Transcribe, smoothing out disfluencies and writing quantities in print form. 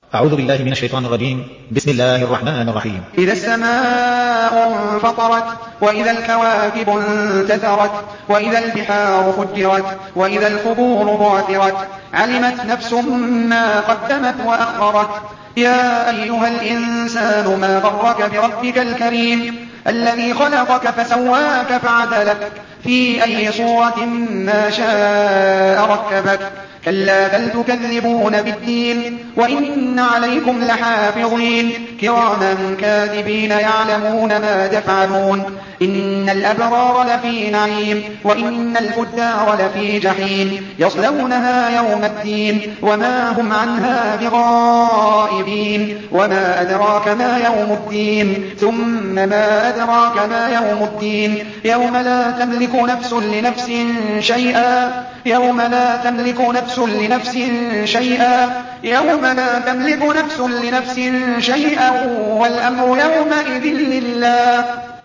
أعوذ بالله من الشيطان الرجيم. بسم الله الرحمن الرحيم. إذا السماء انفطرت وإذا الكواكب انتثرت وإذا البحار فجرت وإذا القبور بعثرت علمت نفس ما قدمت وأخرت. يا أيها الإنسان ما غرك بربك الكريم الذي خلقك فسواك فعدلك في أي صورة ما شاء ركبك. كلا بل تكذبون بالدين وإن عليكم لحافظين كراما كاتبين يعلمون ما تفعلون. إن الأبرار لفي نعيم وإن الفجار لفي جحيم يصلونها يوم الدين وما هم عنها بغائبين. وما أدراك ما يوم الدين ثم ما أدراك ما يوم الدين يوم لا تملك نفس لنفس شيئا يوم لا تملك نفس لنفس شيئا يوم لا تملك نفس لنفس شيئا والأمر يومئذ لله.